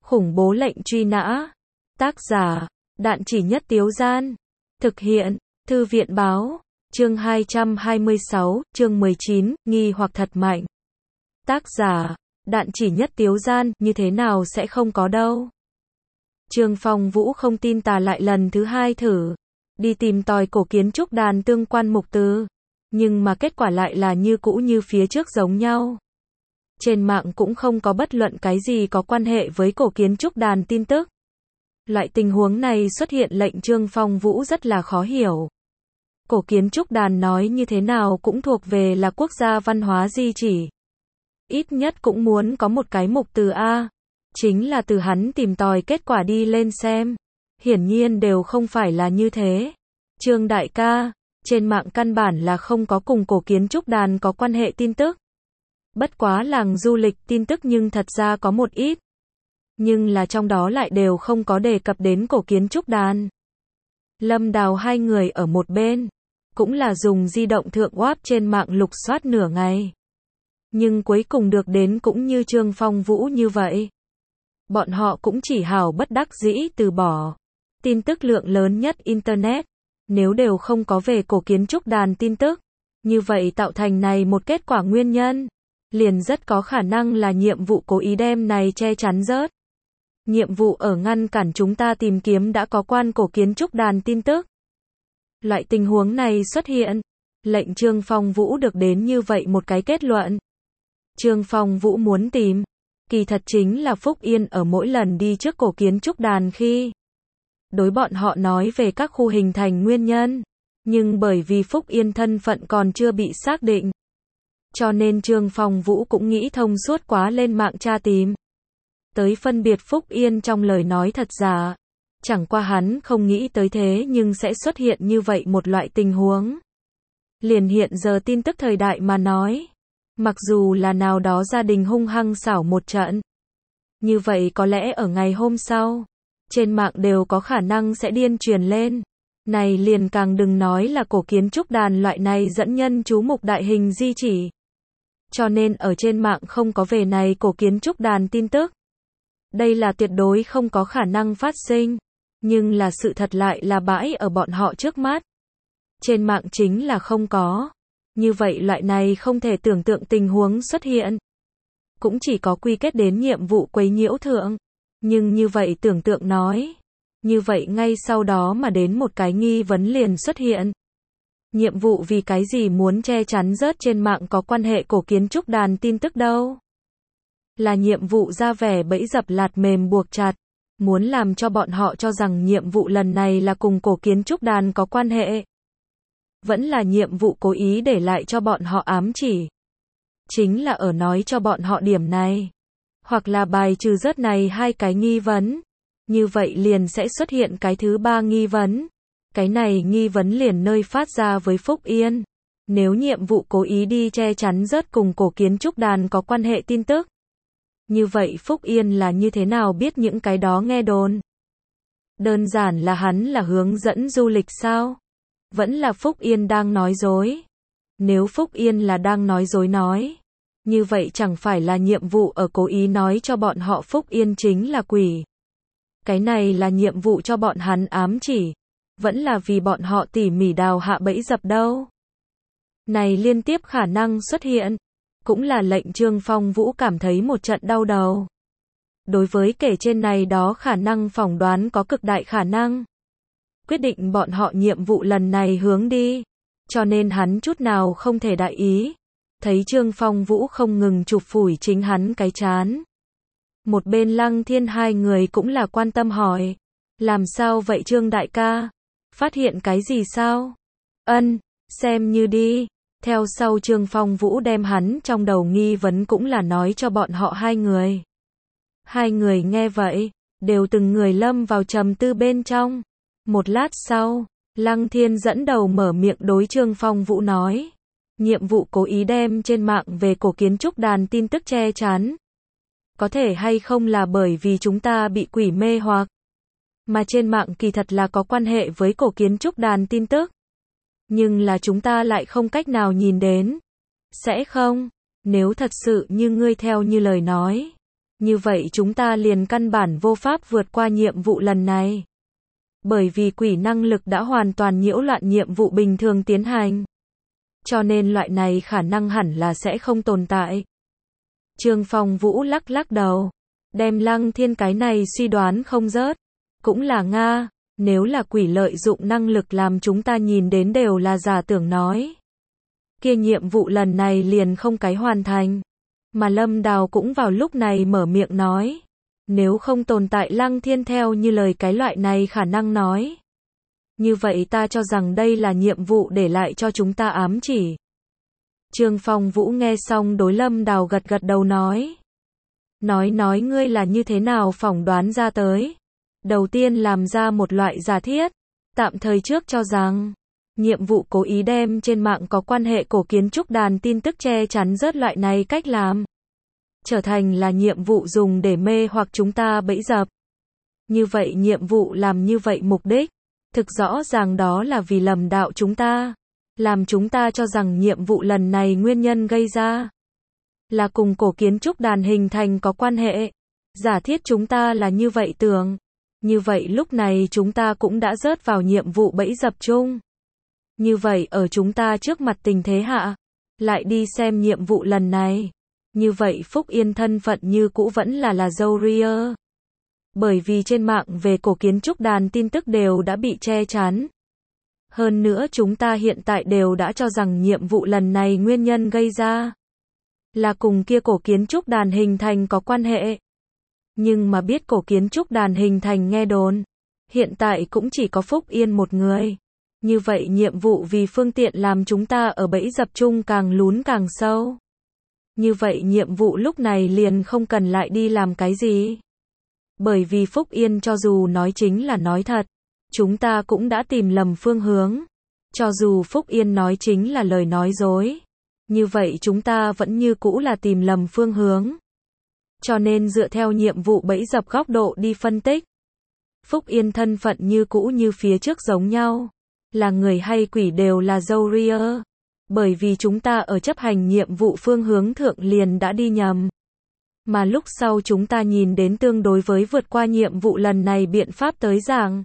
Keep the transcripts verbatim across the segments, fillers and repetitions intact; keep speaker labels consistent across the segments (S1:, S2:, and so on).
S1: Khủng bố lệnh truy nã. Tác giả, Đạn Chỉ Nhất Tiếu Gian. Thực hiện, Thư viện Báo. Chương hai trăm hai mươi sáu, chương mười chín, nghi hoặc thật mạnh. Tác giả, Đạn Chỉ Nhất Tiếu Gian, như thế nào sẽ không có đâu. Trương Phong Vũ không tin tà lại lần thứ hai thử. Đi tìm tòi cổ kiến trúc đàn tương quan mục từ. Nhưng mà kết quả lại là như cũ như phía trước giống nhau. Trên mạng cũng không có bất luận cái gì có quan hệ với cổ kiến trúc đàn tin tức. Loại tình huống này xuất hiện lệnh Trương Phong Vũ rất là khó hiểu. Cổ kiến trúc đàn nói như thế nào cũng thuộc về là quốc gia văn hóa di chỉ. Ít nhất cũng muốn có một cái mục từ A. Chính là từ hắn tìm tòi kết quả đi lên xem. Hiển nhiên đều không phải là như thế. Trương đại ca, trên mạng căn bản là không có cùng cổ kiến trúc đàn có quan hệ tin tức. Bất quá làng du lịch tin tức nhưng thật ra có một ít. Nhưng là trong đó lại đều không có đề cập đến cổ kiến trúc đàn. Lâm Đào hai người ở một bên. Cũng là dùng di động thượng web trên mạng lục soát nửa ngày. Nhưng cuối cùng được đến cũng như Trương Phong Vũ như vậy. Bọn họ cũng chỉ hảo bất đắc dĩ từ bỏ. Tin tức lượng lớn nhất Internet. Nếu đều không có về cổ kiến trúc đàn tin tức. Như vậy tạo thành này một kết quả nguyên nhân. Liền rất có khả năng là nhiệm vụ cố ý đem này che chắn rớt. Nhiệm vụ ở ngăn cản chúng ta tìm kiếm đã có quan cổ kiến trúc đàn tin tức. Loại tình huống này xuất hiện. Lệnh Trương Phong Vũ được đến như vậy một cái kết luận. Trương Phong Vũ muốn tìm. Kỳ thật chính là Phúc Yên ở mỗi lần đi trước cổ kiến trúc đàn khi. Đối bọn họ nói về các khu hình thành nguyên nhân. Nhưng bởi vì Phúc Yên thân phận còn chưa bị xác định. Cho nên Trương Phong Vũ cũng nghĩ thông suốt quá lên mạng tra tìm. Tới phân biệt Phúc Yên trong lời nói thật giả. Chẳng qua hắn không nghĩ tới thế nhưng sẽ xuất hiện như vậy một loại tình huống. Liền hiện giờ tin tức thời đại mà nói. Mặc dù là nào đó gia đình hung hăng xảo một trận. Như vậy có lẽ ở ngày hôm sau. Trên mạng đều có khả năng sẽ điên truyền lên. Này liền càng đừng nói là cổ kiến trúc đàn loại này dẫn nhân chú mục đại hình di chỉ. Cho nên ở trên mạng không có về này cổ kiến trúc đàn tin tức. Đây là tuyệt đối không có khả năng phát sinh. Nhưng là sự thật lại là bãi ở bọn họ trước mắt. Trên mạng chính là không có. Như vậy loại này không thể tưởng tượng tình huống xuất hiện. Cũng chỉ có quy kết đến nhiệm vụ quấy nhiễu thượng. Nhưng như vậy tưởng tượng nói. Như vậy ngay sau đó mà đến một cái nghi vấn liền xuất hiện. Nhiệm vụ vì cái gì muốn che chắn rớt trên mạng có quan hệ cổ kiến trúc đàn tin tức đâu. Là nhiệm vụ ra vẻ bẫy dập lạt mềm buộc chặt. Muốn làm cho bọn họ cho rằng nhiệm vụ lần này là cùng cổ kiến trúc đàn có quan hệ. Vẫn là nhiệm vụ cố ý để lại cho bọn họ ám chỉ. Chính là ở nói cho bọn họ điểm này. Hoặc là bài trừ rớt này hai cái nghi vấn. Như vậy liền sẽ xuất hiện cái thứ ba nghi vấn. Cái này nghi vấn liền nơi phát ra với Phúc Yên. Nếu nhiệm vụ cố ý đi che chắn rớt cùng cổ kiến trúc đàn có quan hệ tin tức. Như vậy Phúc Yên là như thế nào biết những cái đó nghe đồn? Đơn giản là hắn là hướng dẫn du lịch sao? Vẫn là Phúc Yên đang nói dối. Nếu Phúc Yên là đang nói dối nói. Như vậy chẳng phải là nhiệm vụ ở cố ý nói cho bọn họ Phúc Yên chính là quỷ. Cái này là nhiệm vụ cho bọn hắn ám chỉ. Vẫn là vì bọn họ tỉ mỉ đào hạ bẫy dập đâu. Này liên tiếp khả năng xuất hiện. Cũng là lệnh Trương Phong Vũ cảm thấy một trận đau đầu. Đối với kể trên này đó khả năng phỏng đoán có cực đại khả năng. Quyết định bọn họ nhiệm vụ lần này hướng đi. Cho nên hắn chút nào không thể đại ý. Thấy Trương Phong Vũ không ngừng chụp phủi chính hắn cái chán. Một bên Lăng Thiên hai người cũng là quan tâm hỏi. Làm sao vậy Trương đại ca? Phát hiện cái gì sao? Ân, xem như đi. Theo sau Trương Phong Vũ đem hắn trong đầu nghi vấn cũng là nói cho bọn họ hai người. Hai người nghe vậy, đều từng người lâm vào trầm tư bên trong. Một lát sau, Lăng Thiên dẫn đầu mở miệng đối Trương Phong Vũ nói. Nhiệm vụ cố ý đem trên mạng về cổ kiến trúc đàn tin tức che chắn. Có thể hay không là bởi vì chúng ta bị quỷ mê hoặc. Mà trên mạng kỳ thật là có quan hệ với cổ kiến trúc đàn tin tức. Nhưng là chúng ta lại không cách nào nhìn đến. Sẽ không? Nếu thật sự như ngươi theo như lời nói. Như vậy chúng ta liền căn bản vô pháp vượt qua nhiệm vụ lần này. Bởi vì quỷ năng lực đã hoàn toàn nhiễu loạn nhiệm vụ bình thường tiến hành. Cho nên loại này khả năng hẳn là sẽ không tồn tại. Trương Phong Vũ lắc lắc đầu. Đem Lăng Thiên cái này suy đoán không rớt. Cũng là Nga, nếu là quỷ lợi dụng năng lực làm chúng ta nhìn đến đều là giả tưởng nói. Kia nhiệm vụ lần này liền không cái hoàn thành. Mà Lâm Đào cũng vào lúc này mở miệng nói. Nếu không tồn tại Lăng Thiên theo như lời cái loại này khả năng nói. Như vậy ta cho rằng đây là nhiệm vụ để lại cho chúng ta ám chỉ. Trương Phong Vũ nghe xong đối Lâm Đào gật gật đầu nói. Nói nói ngươi là như thế nào phỏng đoán ra tới. Đầu tiên làm ra một loại giả thiết. Tạm thời trước cho rằng. Nhiệm vụ cố ý đem trên mạng có quan hệ cổ kiến trúc đàn tin tức che chắn rớt loại này cách làm. Trở thành là nhiệm vụ dùng để mê hoặc chúng ta bẫy dập. Như vậy nhiệm vụ làm như vậy mục đích. Thực rõ ràng đó là vì lầm đạo chúng ta. Làm chúng ta cho rằng nhiệm vụ lần này nguyên nhân gây ra. Là cùng cổ kiến trúc đàn hình thành có quan hệ. Giả thiết chúng ta là như vậy tưởng. Như vậy lúc này chúng ta cũng đã rớt vào nhiệm vụ bẫy dập chung. Như vậy ở chúng ta trước mặt tình thế hạ. Lại đi xem nhiệm vụ lần này. Như vậy Phúc Yên thân phận như cũ vẫn là là Zourier. Bởi vì trên mạng về cổ kiến trúc đàn tin tức đều đã bị che chắn. Hơn nữa chúng ta hiện tại đều đã cho rằng nhiệm vụ lần này nguyên nhân gây ra. Là cùng kia cổ kiến trúc đàn hình thành có quan hệ. Nhưng mà biết cổ kiến trúc đàn hình thành nghe đồn. Hiện tại cũng chỉ có Phúc Yên một người. Như vậy nhiệm vụ vì phương tiện làm chúng ta ở bẫy dập chung càng lún càng sâu. Như vậy nhiệm vụ lúc này liền không cần lại đi làm cái gì. Bởi vì Phúc Yên cho dù nói chính là nói thật. Chúng ta cũng đã tìm lầm phương hướng. Cho dù Phúc Yên nói chính là lời nói dối. Như vậy chúng ta vẫn như cũ là tìm lầm phương hướng. Cho nên dựa theo nhiệm vụ bẫy dập góc độ đi phân tích. Phúc Yên thân phận như cũ như phía trước giống nhau. Là người hay quỷ đều là Zourier. Bởi vì chúng ta ở chấp hành nhiệm vụ phương hướng thượng liền đã đi nhầm. Mà lúc sau chúng ta nhìn đến tương đối với vượt qua nhiệm vụ lần này biện pháp tới giảng.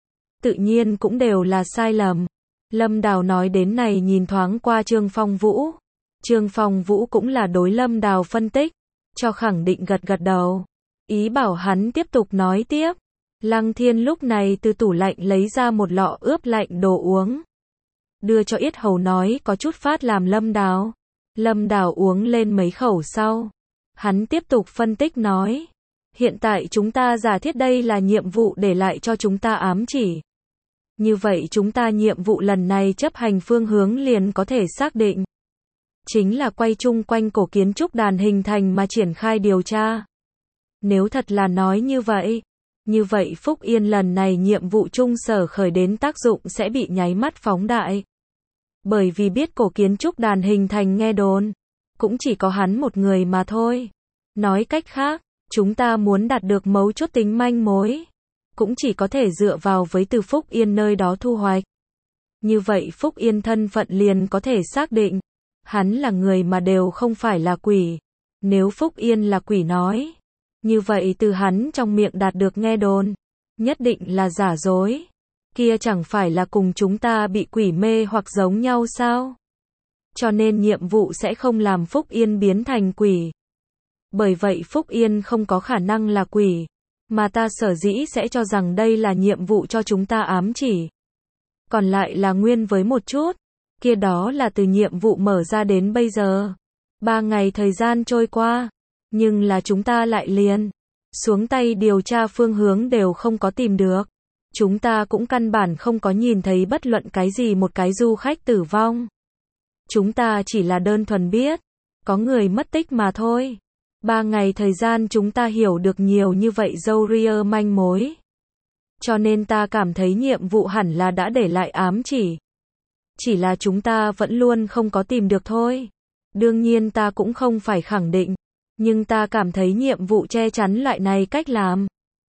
S1: Tự nhiên cũng đều là sai lầm. Lâm Đào nói đến này nhìn thoáng qua Trương Phong Vũ. Trương Phong Vũ cũng là đối Lâm Đào phân tích. Cho khẳng định gật gật đầu. Ý bảo hắn tiếp tục nói tiếp. Lăng Thiên lúc này từ tủ lạnh lấy ra một lọ ướp lạnh đồ uống. Đưa cho Yết Hầu nói có chút phát làm Lâm Đào. Lâm Đào uống lên mấy khẩu sau. Hắn tiếp tục phân tích nói. Hiện tại chúng ta giả thiết đây là nhiệm vụ để lại cho chúng ta ám chỉ. Như vậy chúng ta nhiệm vụ lần này chấp hành phương hướng liền có thể xác định. Chính là quay chung quanh cổ kiến trúc đàn hình thành mà triển khai điều tra. Nếu thật là nói như vậy. Như vậy Phúc Yên lần này nhiệm vụ chung sở khởi đến tác dụng sẽ bị nháy mắt phóng đại. Bởi vì biết cổ kiến trúc đàn hình thành nghe đồn. Cũng chỉ có hắn một người mà thôi. Nói cách khác, chúng ta muốn đạt được mấu chốt tính manh mối. Cũng chỉ có thể dựa vào với từ Phúc Yên nơi đó thu hoạch. Như vậy Phúc Yên thân phận liền có thể xác định. Hắn là người mà đều không phải là quỷ. Nếu Phúc Yên là quỷ nói. Như vậy từ hắn trong miệng đạt được nghe đồn. Nhất định là giả dối. Kia chẳng phải là cùng chúng ta bị quỷ mê hoặc giống nhau sao? Cho nên nhiệm vụ sẽ không làm Phúc Yên biến thành quỷ. Bởi vậy Phúc Yên không có khả năng là quỷ. Mà ta sở dĩ sẽ cho rằng đây là nhiệm vụ cho chúng ta ám chỉ. Còn lại là nguyên với một chút. Kia đó là từ nhiệm vụ mở ra đến bây giờ. Ba ngày thời gian trôi qua. Nhưng là chúng ta lại liền. Xuống tay điều tra phương hướng đều không có tìm được. Chúng ta cũng căn bản không có nhìn thấy bất luận cái gì một cái du khách tử vong. Chúng ta chỉ là đơn thuần biết. Có người mất tích mà thôi. Ba ngày thời gian chúng ta hiểu được nhiều như vậy Zourier manh mối. Cho nên ta cảm thấy nhiệm vụ hẳn là đã để lại ám chỉ. Chỉ là chúng ta vẫn luôn không có tìm được thôi. Đương nhiên ta cũng không phải khẳng định. Nhưng ta cảm thấy nhiệm vụ che chắn loại này cách làm.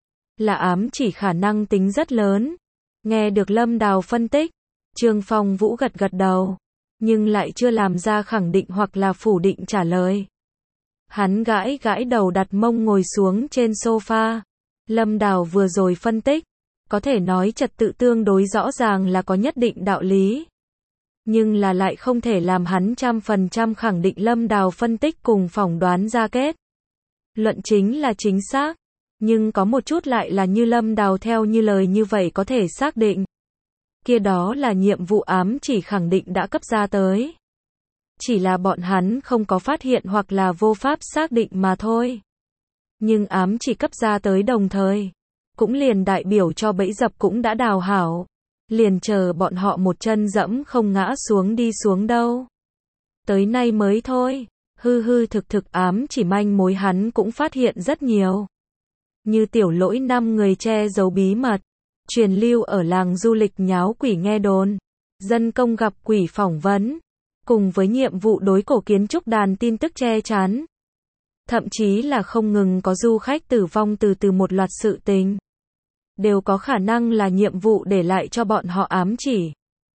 S1: Là ám chỉ khả năng tính rất lớn. Nghe được Lâm Đào phân tích. Trương Phong Vũ gật gật đầu. Nhưng lại chưa làm ra khẳng định hoặc là phủ định trả lời. Hắn gãi gãi đầu đặt mông ngồi xuống trên sofa. Lâm Đào vừa rồi phân tích, có thể nói trật tự tương đối rõ ràng là có nhất định đạo lý. Nhưng là lại không thể làm hắn trăm phần trăm khẳng định Lâm Đào phân tích cùng phỏng đoán ra kết luận chính là chính xác. Nhưng có một chút lại là như Lâm Đào theo như lời như vậy có thể xác định. Kia đó là nhiệm vụ ám chỉ khẳng định đã cấp ra tới. Chỉ là bọn hắn không có phát hiện hoặc là vô pháp xác định mà thôi. Nhưng ám chỉ cấp ra tới đồng thời, cũng liền đại biểu cho bẫy dập cũng đã đào hảo. Liền chờ bọn họ một chân dẫm không ngã xuống đi xuống đâu. Tới nay mới thôi, hư hư thực thực ám chỉ manh mối hắn cũng phát hiện rất nhiều. Như tiểu lỗi năm người che giấu bí mật, truyền lưu ở làng du lịch nháo quỷ nghe đồn, dân công gặp quỷ phỏng vấn, cùng với nhiệm vụ đối cổ kiến trúc đàn tin tức che chắn. Thậm chí là không ngừng có du khách tử vong từ từ một loạt sự tình. Đều có khả năng là nhiệm vụ để lại cho bọn họ ám chỉ.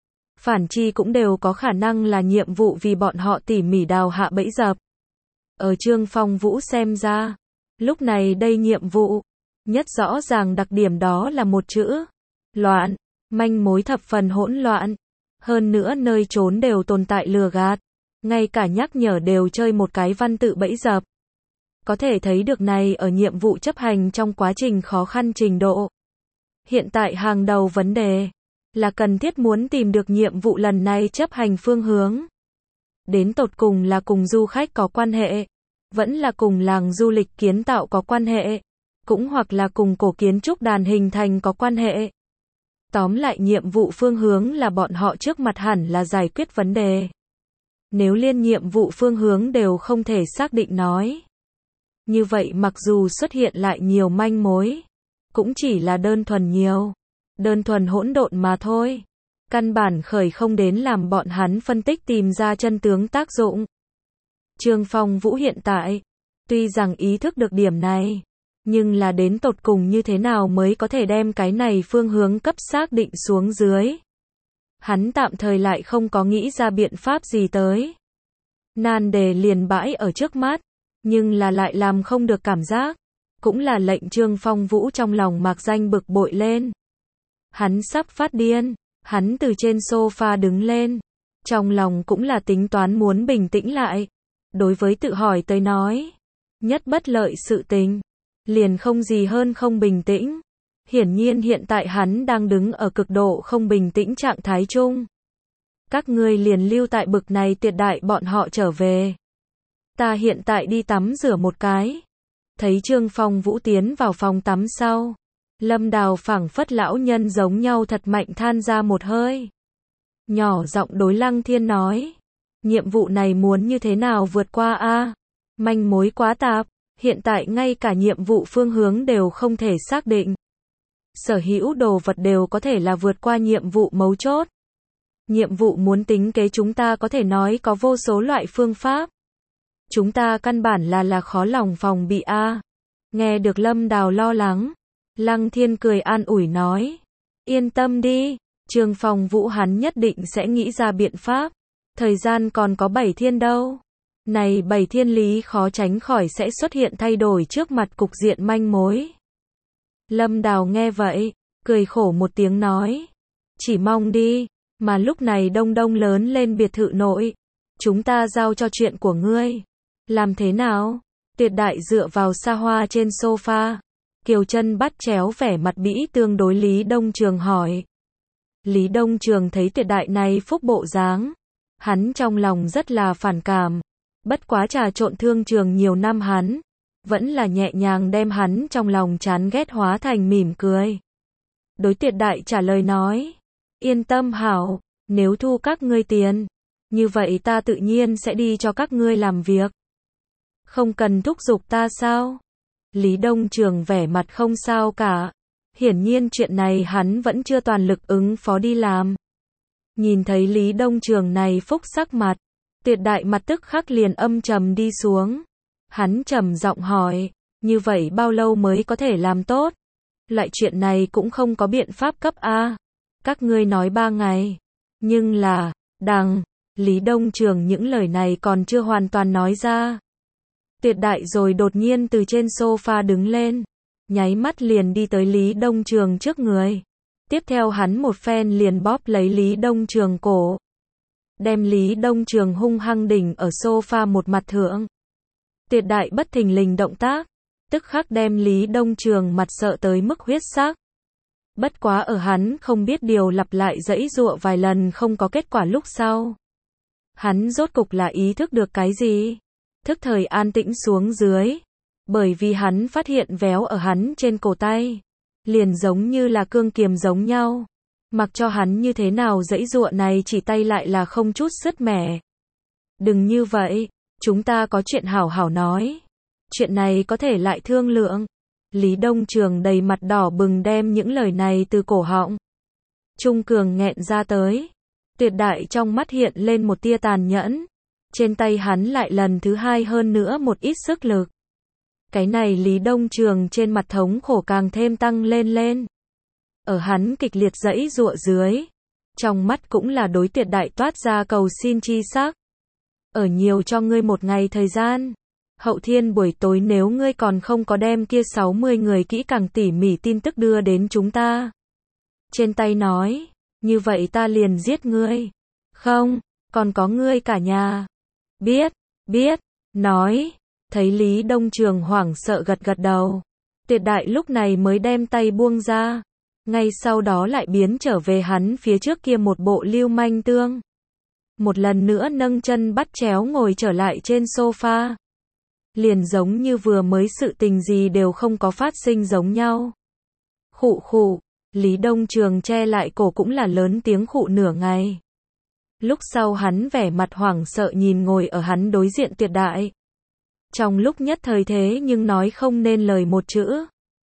S1: Phản chi cũng đều có khả năng là nhiệm vụ vì bọn họ tỉ mỉ đào hạ bẫy dập. Ở Trương Phong Vũ xem ra, lúc này đây nhiệm vụ, nhất rõ ràng đặc điểm đó là một chữ, loạn, manh mối thập phần hỗn loạn. Hơn nữa nơi trốn đều tồn tại lừa gạt, ngay cả nhắc nhở đều chơi một cái văn tự bẫy dập. Có thể thấy được này ở nhiệm vụ chấp hành trong quá trình khó khăn trình độ. Hiện tại hàng đầu vấn đề là cần thiết muốn tìm được nhiệm vụ lần này chấp hành phương hướng. Đến tột cùng là cùng du khách có quan hệ, vẫn là cùng làng du lịch kiến tạo có quan hệ, cũng hoặc là cùng cổ kiến trúc đàn hình thành có quan hệ. Tóm lại nhiệm vụ phương hướng là bọn họ trước mặt hẳn là giải quyết vấn đề. Nếu liên nhiệm vụ phương hướng đều không thể xác định nói. Như vậy mặc dù xuất hiện lại nhiều manh mối, cũng chỉ là đơn thuần nhiều, đơn thuần hỗn độn mà thôi. Căn bản khởi không đến làm bọn hắn phân tích tìm ra chân tướng tác dụng. Trương Phong Vũ hiện tại, tuy rằng ý thức được điểm này, nhưng là đến tột cùng như thế nào mới có thể đem cái này phương hướng cấp xác định xuống dưới. Hắn tạm thời lại không có nghĩ ra biện pháp gì tới. Nan đề liền bãi ở trước mắt, nhưng là lại làm không được cảm giác. Cũng là lệnh Trương Phong Vũ trong lòng mạc danh bực bội lên. Hắn sắp phát điên, hắn từ trên sofa đứng lên. Trong lòng cũng là tính toán muốn bình tĩnh lại. Đối với tự hỏi tới nói, nhất bất lợi sự tình, liền không gì hơn không bình tĩnh. Hiển nhiên hiện tại hắn đang đứng ở cực độ không bình tĩnh trạng thái chung. Các ngươi liền lưu tại bực này tuyệt đại bọn họ trở về. Ta hiện tại đi tắm rửa một cái. Thấy Trương Phong Vũ tiến vào phòng tắm sau, Lâm Đào phảng phất lão nhân giống nhau thật mạnh than ra một hơi. Nhỏ giọng đối Lăng Thiên nói, nhiệm vụ này muốn như thế nào vượt qua a? Manh mối quá tạp, hiện tại ngay cả nhiệm vụ phương hướng đều không thể xác định. Sở hữu đồ vật đều có thể là vượt qua nhiệm vụ mấu chốt. Nhiệm vụ muốn tính kế chúng ta có thể nói có vô số loại phương pháp. Chúng ta căn bản là là khó lòng phòng bị a. Nghe được Lâm Đào lo lắng, Lăng Thiên cười an ủi nói, yên tâm đi, Trương Phong Vũ hắn nhất định sẽ nghĩ ra biện pháp. Thời gian còn có bảy thiên đâu. Này bảy thiên lý khó tránh khỏi sẽ xuất hiện thay đổi trước mặt cục diện manh mối. Lâm Đào nghe vậy, cười khổ một tiếng nói, chỉ mong đi, mà lúc này đông đông lớn lên biệt thự nội. Chúng ta giao cho chuyện của ngươi. Làm thế nào? Tuyệt đại dựa vào xa hoa trên sofa. Kiều chân bắt chéo vẻ mặt bĩ tương đối Lý Đông Trường hỏi. Lý Đông Trường thấy tuyệt đại này phúc bộ dáng. Hắn trong lòng rất là phản cảm. Bất quá trà trộn thương trường nhiều năm hắn. Vẫn là nhẹ nhàng đem hắn trong lòng chán ghét hóa thành mỉm cười. Đối tuyệt đại trả lời nói. Yên tâm hảo, nếu thu các ngươi tiền. Như vậy ta tự nhiên sẽ đi cho các ngươi làm việc. Không cần thúc giục ta sao? Lý Đông Trường vẻ mặt không sao cả. Hiển nhiên chuyện này hắn vẫn chưa toàn lực ứng phó đi làm. Nhìn thấy Lý Đông Trường này phúc sắc mặt, tuyệt đại mặt tức khắc liền âm trầm đi xuống. Hắn trầm giọng hỏi, như vậy bao lâu mới có thể làm tốt? Loại chuyện này cũng không có biện pháp cấp a. Các ngươi nói ba ngày. Nhưng là, đằng, Lý Đông Trường những lời này còn chưa hoàn toàn nói ra. Tuyệt Đại rồi đột nhiên từ trên sofa đứng lên, nháy mắt liền đi tới Lý Đông Trường trước người. Tiếp theo hắn một phen liền bóp lấy Lý Đông Trường cổ, đem Lý Đông Trường hung hăng đỉnh ở sofa một mặt thượng. Tuyệt Đại bất thình lình động tác, tức khắc đem Lý Đông Trường mặt sợ tới mức huyết sắc. Bất quá ở hắn không biết điều lặp lại giãy giụa vài lần không có kết quả lúc sau, hắn rốt cục là ý thức được cái gì, thức thời an tĩnh xuống dưới, bởi vì hắn phát hiện véo ở hắn trên cổ tay, liền giống như là cương kiềm giống nhau, mặc cho hắn như thế nào giãy giụa này chỉ tay lại là không chút sứt mẻ. Đừng như vậy, chúng ta có chuyện hảo hảo nói, chuyện này có thể lại thương lượng. Lý Đông Trường đầy mặt đỏ bừng đem những lời này từ cổ họng Trung Cường nghẹn ra tới. Tuyệt Đại trong mắt hiện lên một tia tàn nhẫn, trên tay hắn lại lần thứ hai hơn nữa một ít sức lực. Cái này Lý Đông Trường trên mặt thống khổ càng thêm tăng lên lên. Ở hắn kịch liệt giãy giụa dưới, trong mắt cũng là đối Tuyệt Đại toát ra cầu xin chi sắc. Ở nhiều cho ngươi một ngày thời gian. Hậu thiên buổi tối nếu ngươi còn không có đem kia sáu mươi người kỹ càng tỉ mỉ tin tức đưa đến chúng ta. Trên tay nói, như vậy ta liền giết ngươi. Không, còn có ngươi cả nhà. Biết, biết, nói. Thấy Lý Đông Trường hoảng sợ gật gật đầu. Tuyệt Đại lúc này mới đem tay buông ra. Ngay sau đó lại biến trở về hắn phía trước kia một bộ lưu manh tương. Một lần nữa nâng chân bắt chéo ngồi trở lại trên sofa. Liền giống như vừa mới sự tình gì đều không có phát sinh giống nhau. Khụ khụ, Lý Đông Trường che lại cổ cũng là lớn tiếng khụ nửa ngày. Lúc sau hắn vẻ mặt hoảng sợ nhìn ngồi ở hắn đối diện Tuyệt Đại. Trong lúc nhất thời thế nhưng nói không nên lời một chữ.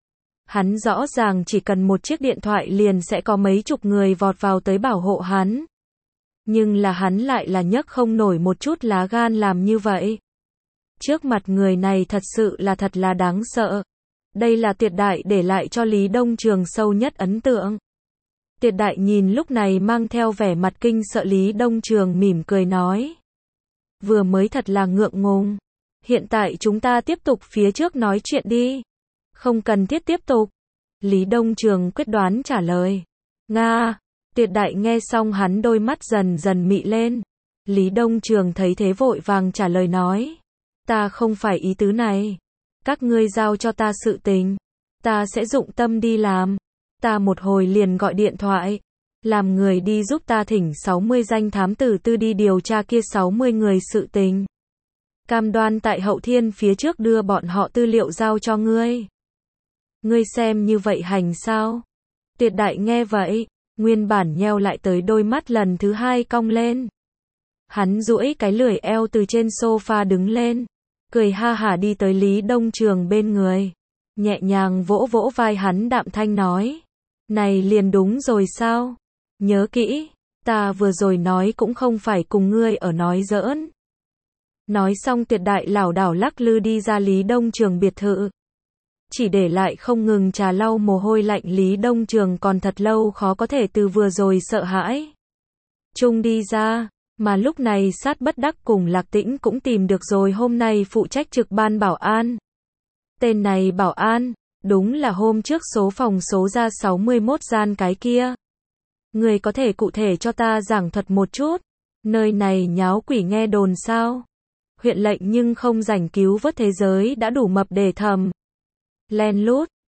S1: Hắn rõ ràng chỉ cần một chiếc điện thoại liền sẽ có mấy chục người vọt vào tới bảo hộ hắn. Nhưng là hắn lại là nhấc không nổi một chút lá gan làm như vậy. Trước mặt người này thật sự là thật là đáng sợ. Đây là Tuyệt Đại để lại cho Lý Đông Trường sâu nhất ấn tượng. Tuyệt Đại nhìn lúc này mang theo vẻ mặt kinh sợ Lý Đông Trường mỉm cười nói. Vừa mới thật là ngượng ngùng. Hiện tại chúng ta tiếp tục phía trước nói chuyện đi. Không cần thiết tiếp tục. Lý Đông Trường quyết đoán trả lời. Nga. Tuyệt Đại nghe xong hắn đôi mắt dần dần mị lên. Lý Đông Trường thấy thế vội vàng trả lời nói. Ta không phải ý tứ này. Các ngươi giao cho ta sự tình. Ta sẽ dụng tâm đi làm. Ta một hồi liền gọi điện thoại. Làm người đi giúp ta thỉnh sáu mươi danh thám tử tư đi điều tra kia sáu mươi người sự tình. Cam đoan tại hậu thiên phía trước đưa bọn họ tư liệu giao cho ngươi. Ngươi xem như vậy hành sao? Tuyệt Đại nghe vậy, nguyên bản nheo lại tới đôi mắt lần thứ hai cong lên. Hắn duỗi cái lười eo từ trên sofa đứng lên, cười ha hả đi tới Lý Đông Trường bên người, nhẹ nhàng vỗ vỗ vai hắn đạm thanh nói. Này liền đúng rồi sao? Nhớ kỹ, ta vừa rồi nói cũng không phải cùng ngươi ở nói giỡn. Nói xong Tuyệt Đại lảo đảo lắc lư đi ra Lý Đông Trường biệt thự. Chỉ để lại không ngừng trà lau mồ hôi lạnh Lý Đông Trường còn thật lâu khó có thể từ vừa rồi sợ hãi chung đi ra, mà lúc này Sát Bất Đắc cùng Lạc Tĩnh cũng tìm được rồi hôm nay phụ trách trực ban bảo an. Tên này bảo an, đúng là hôm trước số phòng số ra sáu mươi mốt gian cái kia. Người có thể cụ thể cho ta giảng thuật một chút, nơi này nháo quỷ nghe đồn sao? Huyện lệnh nhưng không rảnh cứu vớt thế giới đã đủ mập để thầm. Len lút,